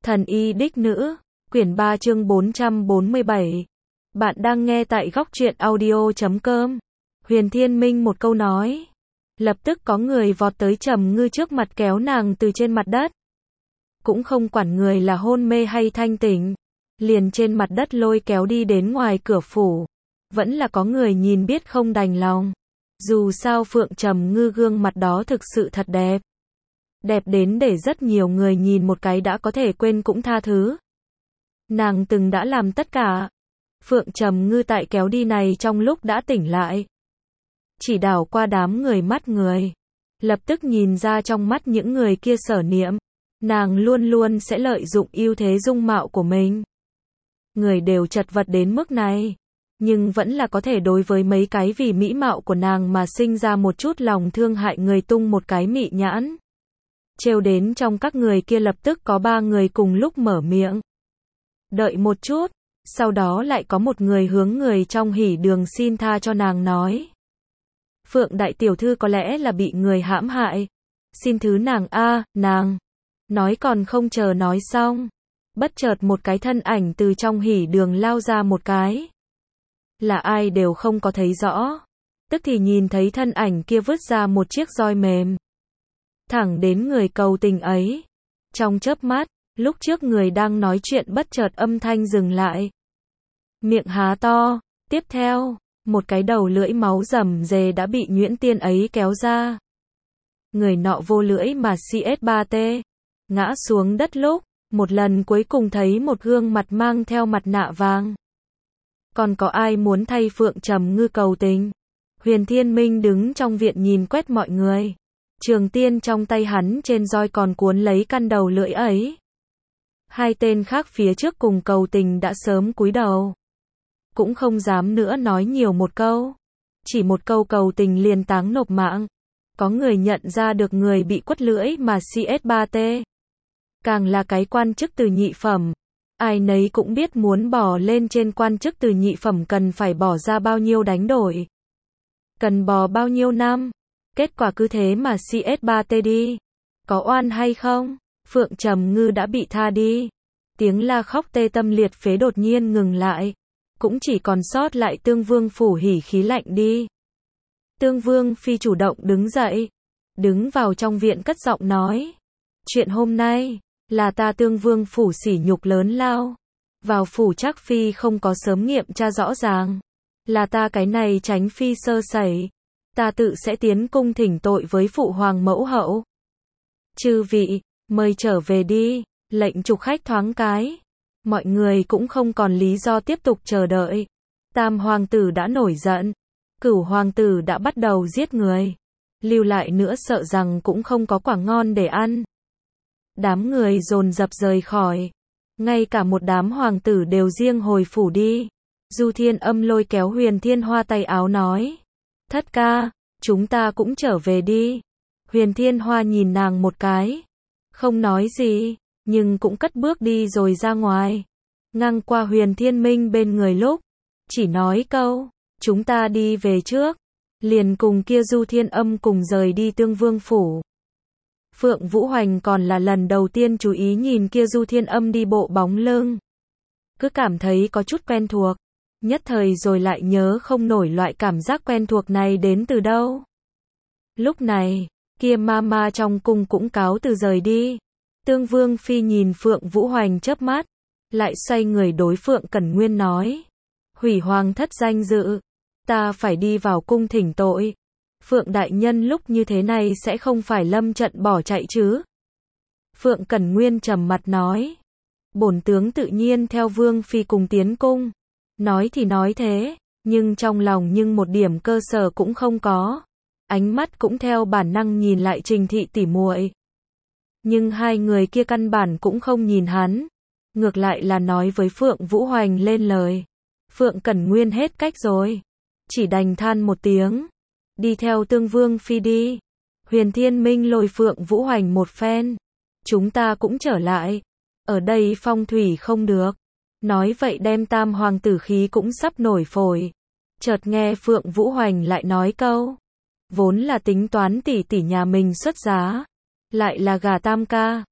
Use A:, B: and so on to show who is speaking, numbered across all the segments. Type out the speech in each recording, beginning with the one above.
A: Thần y đích nữ, quyển 3 chương 447. Bạn đang nghe tại góc truyện audio.com. Huyền Thiên Minh một câu nói. Lập tức có người vọt tới Trầm Ngư trước mặt kéo nàng từ trên mặt đất. Cũng không quản người là hôn mê hay thanh tỉnh. Liền trên mặt đất lôi kéo đi đến ngoài cửa phủ. Vẫn là có người nhìn biết không đành lòng. Dù sao Phượng Trầm Ngư gương mặt đó thực sự thật đẹp. Đẹp đến để rất nhiều người nhìn một cái đã có thể quên cũng tha thứ. Nàng từng đã làm tất cả. Phượng Trầm Ngư tại kéo đi này trong lúc đã tỉnh lại. Chỉ đảo qua đám người mắt người. Lập tức nhìn ra trong mắt những người kia sở niệm. Nàng luôn luôn sẽ lợi dụng ưu thế dung mạo của mình. Người đều chật vật đến mức này. Nhưng vẫn là có thể đối với mấy cái vì mỹ mạo của nàng mà sinh ra một chút lòng thương hại người tung một cái mị nhãn. Trêu đến trong các người kia lập tức có 3 người cùng lúc mở miệng. Đợi một chút, sau đó lại có một người hướng người trong hỉ đường xin tha cho nàng nói. Phượng đại tiểu thư có lẽ là bị người hãm hại. Xin thứ nàng nàng. Nói còn không chờ nói xong. Bất chợt một cái thân ảnh từ trong hỉ đường lao ra một cái. Là ai đều không có thấy rõ. Tức thì nhìn thấy thân ảnh kia vứt ra một chiếc roi mềm. Thẳng đến người cầu tình ấy. Trong chớp mắt, lúc trước người đang nói chuyện bất chợt âm thanh dừng lại. Miệng há to, tiếp theo, một cái đầu lưỡi máu rầm rề đã bị nhuyễn tiên ấy kéo ra. Người nọ vô lưỡi mà CS3T, ngã xuống đất lúc, một lần cuối cùng thấy một gương mặt mang theo mặt nạ vàng. Còn có ai muốn thay Phượng Trầm Ngư cầu tình? Huyền Thiên Minh đứng trong viện nhìn quét mọi người. Trường tiên trong tay hắn trên roi còn cuốn lấy căn đầu lưỡi ấy. Hai tên khác phía trước cùng cầu tình đã sớm cúi đầu. Cũng không dám nữa nói nhiều một câu. Chỉ một câu cầu tình liền táng nộp mạng. Có người nhận ra được người bị quất lưỡi mà CS3T. Càng là cái quan chức từ nhị phẩm. Ai nấy cũng biết muốn bỏ lên trên quan chức từ nhị phẩm cần phải bỏ ra bao nhiêu đánh đổi. Cần bò bao nhiêu năm. Kết quả cứ thế mà CS3T đi. Có oan hay không? Phượng Trầm Ngư đã bị tha đi. Tiếng la khóc tê tâm liệt phế đột nhiên ngừng lại. Cũng chỉ còn sót lại Tương Vương phủ hỉ khí lạnh đi. Tương Vương phi chủ động đứng dậy. Đứng vào trong viện cất giọng nói. Chuyện hôm nay, là ta Tương Vương phủ sỉ nhục lớn lao. Vào phủ Trác phi không có sớm nghiệm tra rõ ràng. Là ta cái này tránh phi sơ sẩy. Ta tự sẽ tiến cung thỉnh tội với phụ hoàng mẫu hậu. Chư vị, mời trở về đi, lệnh trục khách thoáng cái. Mọi người cũng không còn lý do tiếp tục chờ đợi. Tam hoàng tử đã nổi giận. Cửu hoàng tử đã bắt đầu giết người. Lưu lại nữa sợ rằng cũng không có quả ngon để ăn. Đám người dồn dập rời khỏi. Ngay cả một đám hoàng tử đều riêng hồi phủ đi. Du Thiên Âm lôi kéo Huyền Thiên Hoa tay áo nói. Thất ca, chúng ta cũng trở về đi. Huyền Thiên Hoa nhìn nàng một cái. Không nói gì, nhưng cũng cất bước đi rồi ra ngoài. Ngang qua Huyền Thiên Minh bên người lúc. Chỉ nói câu, chúng ta đi về trước. Liền cùng kia Du Thiên Âm cùng rời đi Tương Vương phủ. Phượng Vũ Hoành còn là lần đầu tiên chú ý nhìn kia Du Thiên Âm đi bộ bóng lưng. Cứ cảm thấy có chút quen thuộc. Nhất thời rồi lại nhớ không nổi loại cảm giác quen thuộc này đến từ đâu. Lúc này, kia mama trong cung cũng cáo từ rời đi. Tương Vương phi nhìn Phượng Vũ Hoành chớp mắt, lại xoay người đối Phượng Cẩn Nguyên nói. Hủy hoàng thất danh dự, ta phải đi vào cung thỉnh tội. Phượng đại nhân lúc như thế này sẽ không phải lâm trận bỏ chạy chứ? Phượng Cẩn Nguyên trầm mặt nói. Bổn tướng tự nhiên theo Vương phi cùng tiến cung. Nói thì nói thế, nhưng trong lòng nhưng một điểm cơ sở cũng không có. Ánh mắt cũng theo bản năng nhìn lại Trình thị tỉ muội. Nhưng hai người kia căn bản cũng không nhìn hắn. Ngược lại là nói với Phượng Vũ Hoành lên lời. Phượng Cẩn Nguyên hết cách rồi. Chỉ đành than một tiếng. Đi theo Tương Vương phi đi. Huyền Thiên Minh lôi Phượng Vũ Hoành một phen. Chúng ta cũng trở lại. Ở đây phong thủy không được. Nói vậy đem tam hoàng tử khí cũng sắp nổi phổi. Chợt nghe Phượng Vũ Hoành lại nói câu. Vốn là tính toán tỷ tỷ nhà mình xuất giá. Lại là gà tam ca.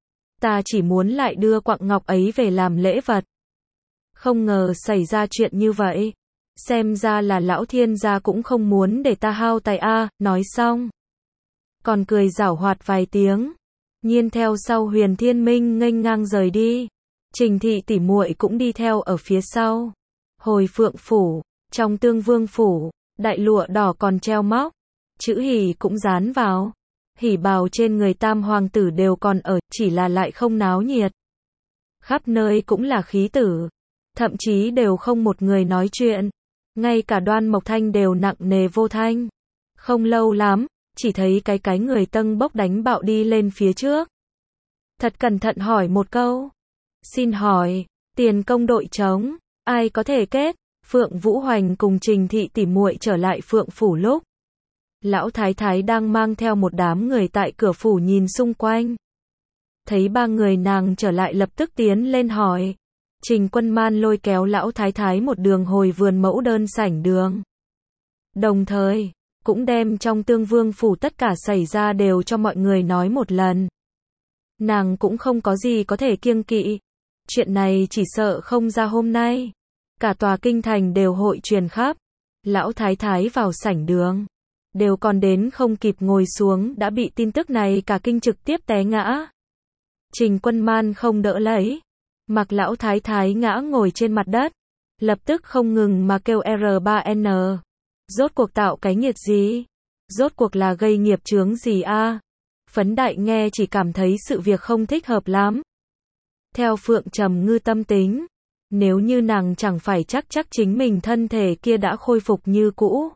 A: ta chỉ muốn lại đưa quặng ngọc ấy về làm lễ vật. Không ngờ xảy ra chuyện như vậy. Xem ra là lão thiên gia cũng không muốn để ta hao tài a, nói xong. Còn cười giảo hoạt vài tiếng. Nhiên theo sau Huyền Thiên Minh nghênh ngang rời đi. Trình thị tỉ muội cũng đi theo ở phía sau. Hồi Phượng phủ, trong Tương Vương phủ, đại lụa đỏ còn treo móc. Chữ hỉ cũng dán vào. Hỉ bào trên người tam hoàng tử đều còn ở, chỉ là lại không náo nhiệt. Khắp nơi cũng là khí tử. Thậm chí đều không một người nói chuyện. Ngay cả Đoan Mộc Thanh đều nặng nề vô thanh. Không lâu lắm, chỉ thấy cái người tâng bốc đánh bạo đi lên phía trước. Thật cẩn thận hỏi một câu. Xin hỏi, tiền công đội trống, ai có thể kết? Phượng Vũ Hoành cùng Trình thị tỉ muội trở lại Phượng phủ lúc. Lão Thái Thái đang mang theo một đám người tại cửa phủ nhìn xung quanh. Thấy ba người nàng trở lại lập tức tiến lên hỏi. Trình Quân Man lôi kéo Lão Thái Thái một đường hồi vườn mẫu đơn sảnh đường. Đồng thời, cũng đem trong Tương Vương phủ tất cả xảy ra đều cho mọi người nói một lần. Nàng cũng không có gì có thể kiêng kỵ. Chuyện này chỉ sợ không ra hôm nay. Cả tòa kinh thành đều hội truyền khắp. Lão Thái Thái vào sảnh đường. Đều còn đến không kịp ngồi xuống đã bị tin tức này cả kinh trực tiếp té ngã. Trình Quân Man không đỡ lấy. Mặc Lão Thái Thái ngã ngồi trên mặt đất. Lập tức không ngừng mà kêu R3N. Rốt cuộc tạo cái nghiệt gì? Rốt cuộc là gây nghiệp chướng gì a? Phấn Đại nghe chỉ cảm thấy sự việc không thích hợp lắm. Theo Phượng Trầm Ngư tâm tính, nếu như nàng chẳng phải chắc chính mình thân thể kia đã khôi phục như cũ,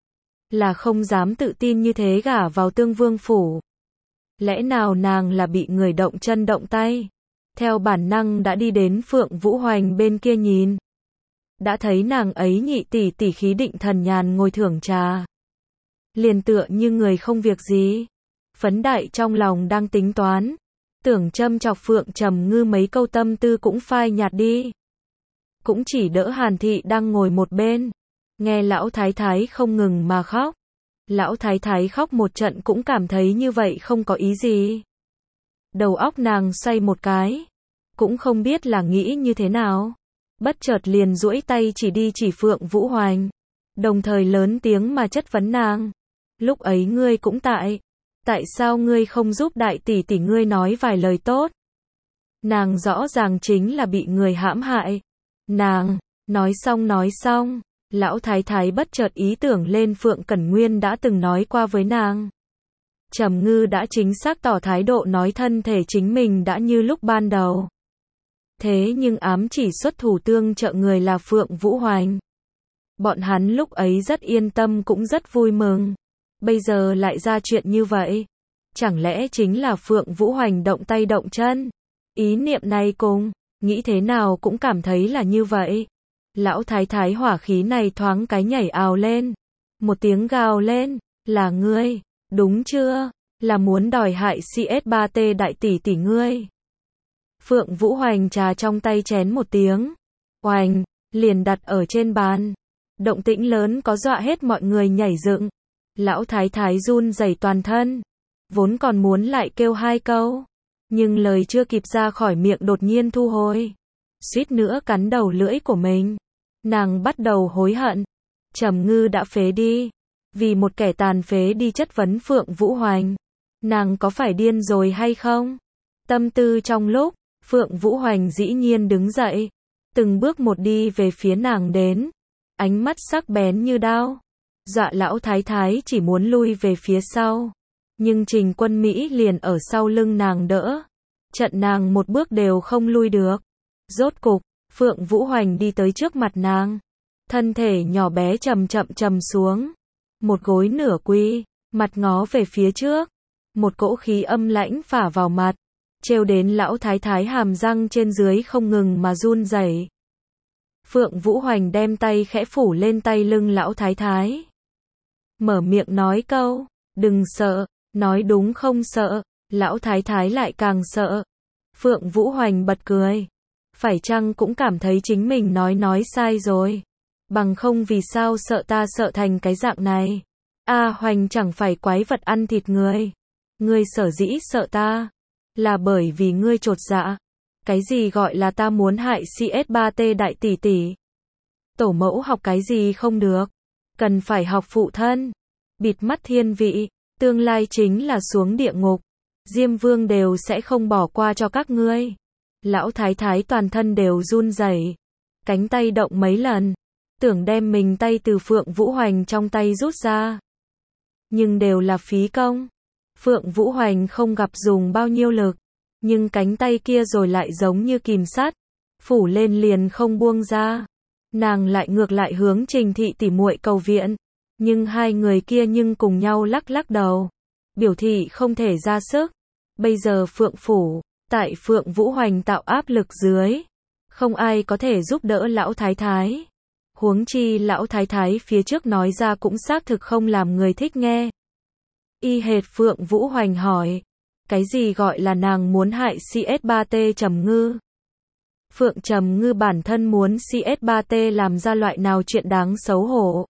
A: là không dám tự tin như thế gả vào Tương Vương phủ. Lẽ nào nàng là bị người động chân động tay? Theo bản năng đã đi đến Phượng Vũ Hoành bên kia nhìn. Đã thấy nàng ấy nhị tỷ tỷ khí định thần nhàn ngồi thưởng trà. Liền tựa như người không việc gì. Phấn Đại trong lòng đang tính toán. Tưởng châm chọc Phượng Trầm Ngư mấy câu tâm tư cũng phai nhạt đi. Cũng chỉ đỡ Hàn Thị đang ngồi một bên. Nghe Lão Thái Thái không ngừng mà khóc. Lão Thái Thái khóc một trận cũng cảm thấy như vậy không có ý gì. Đầu óc nàng xoay một cái. Cũng không biết là nghĩ như thế nào. Bất chợt liền duỗi tay chỉ đi chỉ Phượng Vũ Hoành. Đồng thời lớn tiếng mà chất vấn nàng. Lúc ấy ngươi cũng tại. Tại sao ngươi không giúp đại tỷ tỷ ngươi nói vài lời tốt? Nàng rõ ràng chính là bị người hãm hại. Nàng, nói xong, Lão Thái Thái bất chợt ý tưởng lên Phượng Cẩn Nguyên đã từng nói qua với nàng. Trầm Ngư đã chính xác tỏ thái độ nói thân thể chính mình đã như lúc ban đầu. Thế nhưng ám chỉ xuất thủ tương trợ người là Phượng Vũ Hoành. Bọn hắn lúc ấy rất yên tâm cũng rất vui mừng. Bây giờ lại ra chuyện như vậy. Chẳng lẽ chính là Phượng Vũ Hoành động tay động chân? Ý niệm này cùng, nghĩ thế nào cũng cảm thấy là như vậy. Lão Thái Thái hỏa khí này thoáng cái nhảy ào lên. Một tiếng gào lên, là ngươi, đúng chưa? Là muốn đòi hại CS3T đại tỷ tỷ ngươi. Phượng Vũ Hoành trà trong tay chén một tiếng. Oành, liền đặt ở trên bàn. Động tĩnh lớn có dọa hết mọi người nhảy dựng. Lão Thái Thái run rẩy toàn thân. Vốn còn muốn lại kêu hai câu. Nhưng lời chưa kịp ra khỏi miệng đột nhiên thu hồi. Suýt nữa cắn đầu lưỡi của mình. Nàng bắt đầu hối hận. Trầm Ngư đã phế đi. Vì một kẻ tàn phế đi chất vấn Phượng Vũ Hoành. Nàng có phải điên rồi hay không? Tâm tư trong lúc, Phượng Vũ Hoành dĩ nhiên đứng dậy. Từng bước một đi về phía nàng đến. Ánh mắt sắc bén như đao. Dọa Lão Thái Thái chỉ muốn lui về phía sau. Nhưng Trình Quân Mỹ liền ở sau lưng nàng đỡ. Chặn nàng một bước đều không lui được. Rốt cục, Phượng Vũ Hoành đi tới trước mặt nàng. Thân thể nhỏ bé chậm xuống. Một gối nửa quy, mặt ngó về phía trước. Một cỗ khí âm lãnh phả vào mặt. Trêu đến Lão Thái Thái hàm răng trên dưới không ngừng mà run rẩy. Phượng Vũ Hoành đem tay khẽ phủ lên tay lưng Lão Thái Thái. Mở miệng nói câu, đừng sợ, nói đúng không sợ. Lão Thái Thái lại càng sợ. Phượng Vũ Hoành bật cười. Phải chăng cũng cảm thấy chính mình nói sai rồi. Bằng không vì sao sợ ta sợ thành cái dạng này. A Hoành chẳng phải quái vật ăn thịt người. Ngươi sở dĩ sợ ta. Là bởi vì ngươi chột dạ. Cái gì gọi là ta muốn hại CS3T đại tỷ tỷ? Tổ mẫu học cái gì không được? Cần phải học phụ thân. Bịt mắt thiên vị, tương lai chính là xuống địa ngục. Diêm Vương đều sẽ không bỏ qua cho các ngươi. Lão thái thái toàn thân đều run rẩy, cánh tay động mấy lần, tưởng đem mình tay từ Phượng Vũ Hoành trong tay rút ra. Nhưng đều là phí công. Phượng Vũ Hoành không gặp dùng bao nhiêu lực, nhưng cánh tay kia rồi lại giống như kìm sắt, phủ lên liền không buông ra. Nàng lại ngược lại hướng Trình thị tỉ muội cầu viện, nhưng hai người kia nhưng cùng nhau lắc lắc đầu, biểu thị không thể ra sức. Bây giờ Phượng phủ, tại Phượng Vũ Hoành tạo áp lực dưới, không ai có thể giúp đỡ lão thái thái. Huống chi lão thái thái phía trước nói ra cũng xác thực không làm người thích nghe. Y hệt Phượng Vũ Hoành hỏi, cái gì gọi là nàng muốn hại CS3T Trầm Ngư? Phượng Trầm Ngư bản thân muốn CS3T làm ra loại nào chuyện đáng xấu hổ.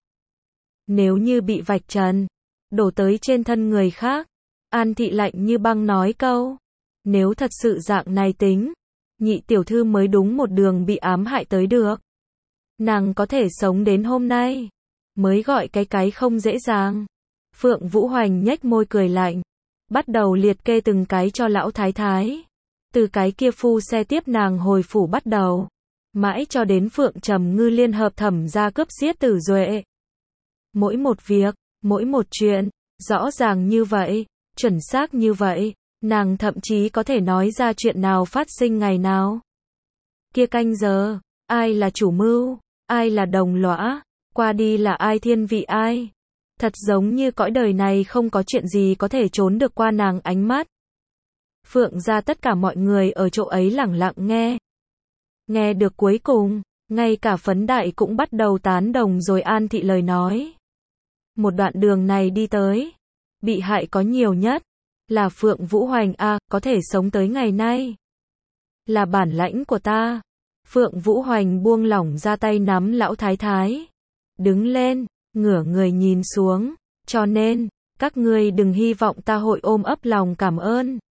A: Nếu như bị vạch trần, đổ tới trên thân người khác, An Thị lạnh như băng nói câu, nếu thật sự dạng này tính, nhị tiểu thư mới đúng một đường bị ám hại tới được. Nàng có thể sống đến hôm nay, mới gọi cái không dễ dàng. Phượng Vũ Hoành nhếch môi cười lạnh, bắt đầu liệt kê từng cái cho lão thái thái. Từ cái kia phu xe tiếp nàng hồi phủ bắt đầu, mãi cho đến Phượng Trầm Ngư liên hợp thẩm gia cướp giết Tử Duệ. Mỗi một việc, mỗi một chuyện, rõ ràng như vậy, chuẩn xác như vậy, nàng thậm chí có thể nói ra chuyện nào phát sinh ngày nào. Kia canh giờ, ai là chủ mưu, ai là đồng lõa, qua đi là ai thiên vị ai. Thật giống như cõi đời này không có chuyện gì có thể trốn được qua nàng ánh mắt. Phượng gia tất cả mọi người ở chỗ ấy lẳng lặng nghe. Nghe được cuối cùng, ngay cả Phấn Đại cũng bắt đầu tán đồng rồi An Thị lời nói. Một đoạn đường này đi tới, bị hại có nhiều nhất là Phượng Vũ Hoành a, có thể sống tới ngày nay là bản lãnh của ta. Phượng Vũ Hoành buông lỏng ra tay nắm lão thái thái, đứng lên, ngửa người nhìn xuống, cho nên, các ngươi đừng hy vọng ta hội ôm ấp lòng cảm ơn.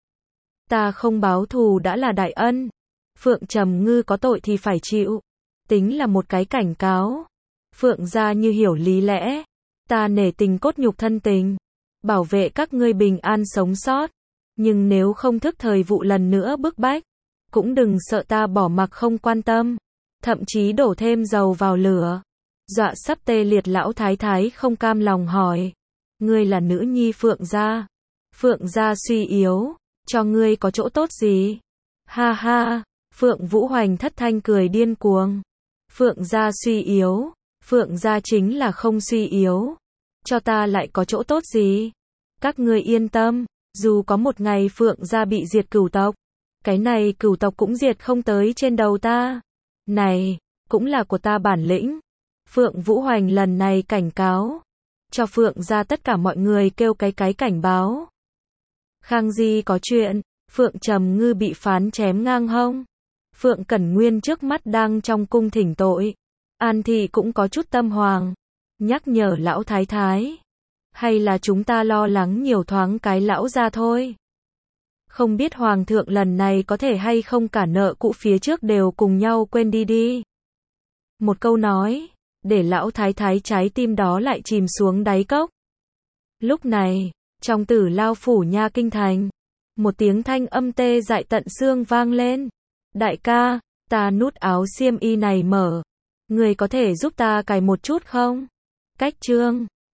A: Ta không báo thù đã là đại ân. Phượng Trầm Ngư có tội thì phải chịu. Tính là một cái cảnh cáo. Phượng gia như hiểu lý lẽ. Ta nể tình cốt nhục thân tình, bảo vệ các ngươi bình an sống sót. Nhưng nếu không thức thời vụ lần nữa bức bách, cũng đừng sợ ta bỏ mặc không quan tâm, thậm chí đổ thêm dầu vào lửa. Dọa sắp tê liệt lão thái thái không cam lòng hỏi, ngươi là nữ nhi Phượng gia, Phượng gia suy yếu, cho ngươi có chỗ tốt gì? Ha ha, Phượng Vũ Hoành thất thanh cười điên cuồng. Phượng gia suy yếu, Phượng gia chính là không suy yếu, cho ta lại có chỗ tốt gì? Các ngươi yên tâm, dù có một ngày Phượng gia bị diệt cửu tộc, cái này cửu tộc cũng diệt không tới trên đầu ta. Này, cũng là của ta bản lĩnh. Phượng Vũ Hoành lần này cảnh cáo, cho Phượng gia tất cả mọi người kêu cái cảnh báo. Khang Di có chuyện, Phượng Trầm Ngư bị phán chém ngang hông. Phượng Cẩn Nguyên trước mắt đang trong cung thỉnh tội. An Thị cũng có chút tâm hoàng, nhắc nhở lão thái thái. Hay là chúng ta lo lắng nhiều thoáng cái lão ra thôi. Không biết Hoàng thượng lần này có thể hay không cả nợ cũ phía trước đều cùng nhau quên đi. Một câu nói, để lão thái thái trái tim đó lại chìm xuống đáy cốc. Lúc này, trong Tử Lao phủ nha kinh thành, một tiếng thanh âm tê dại tận xương vang lên. Đại ca, ta nút áo xiêm y này mở, người có thể giúp ta cài một chút không? Cách chương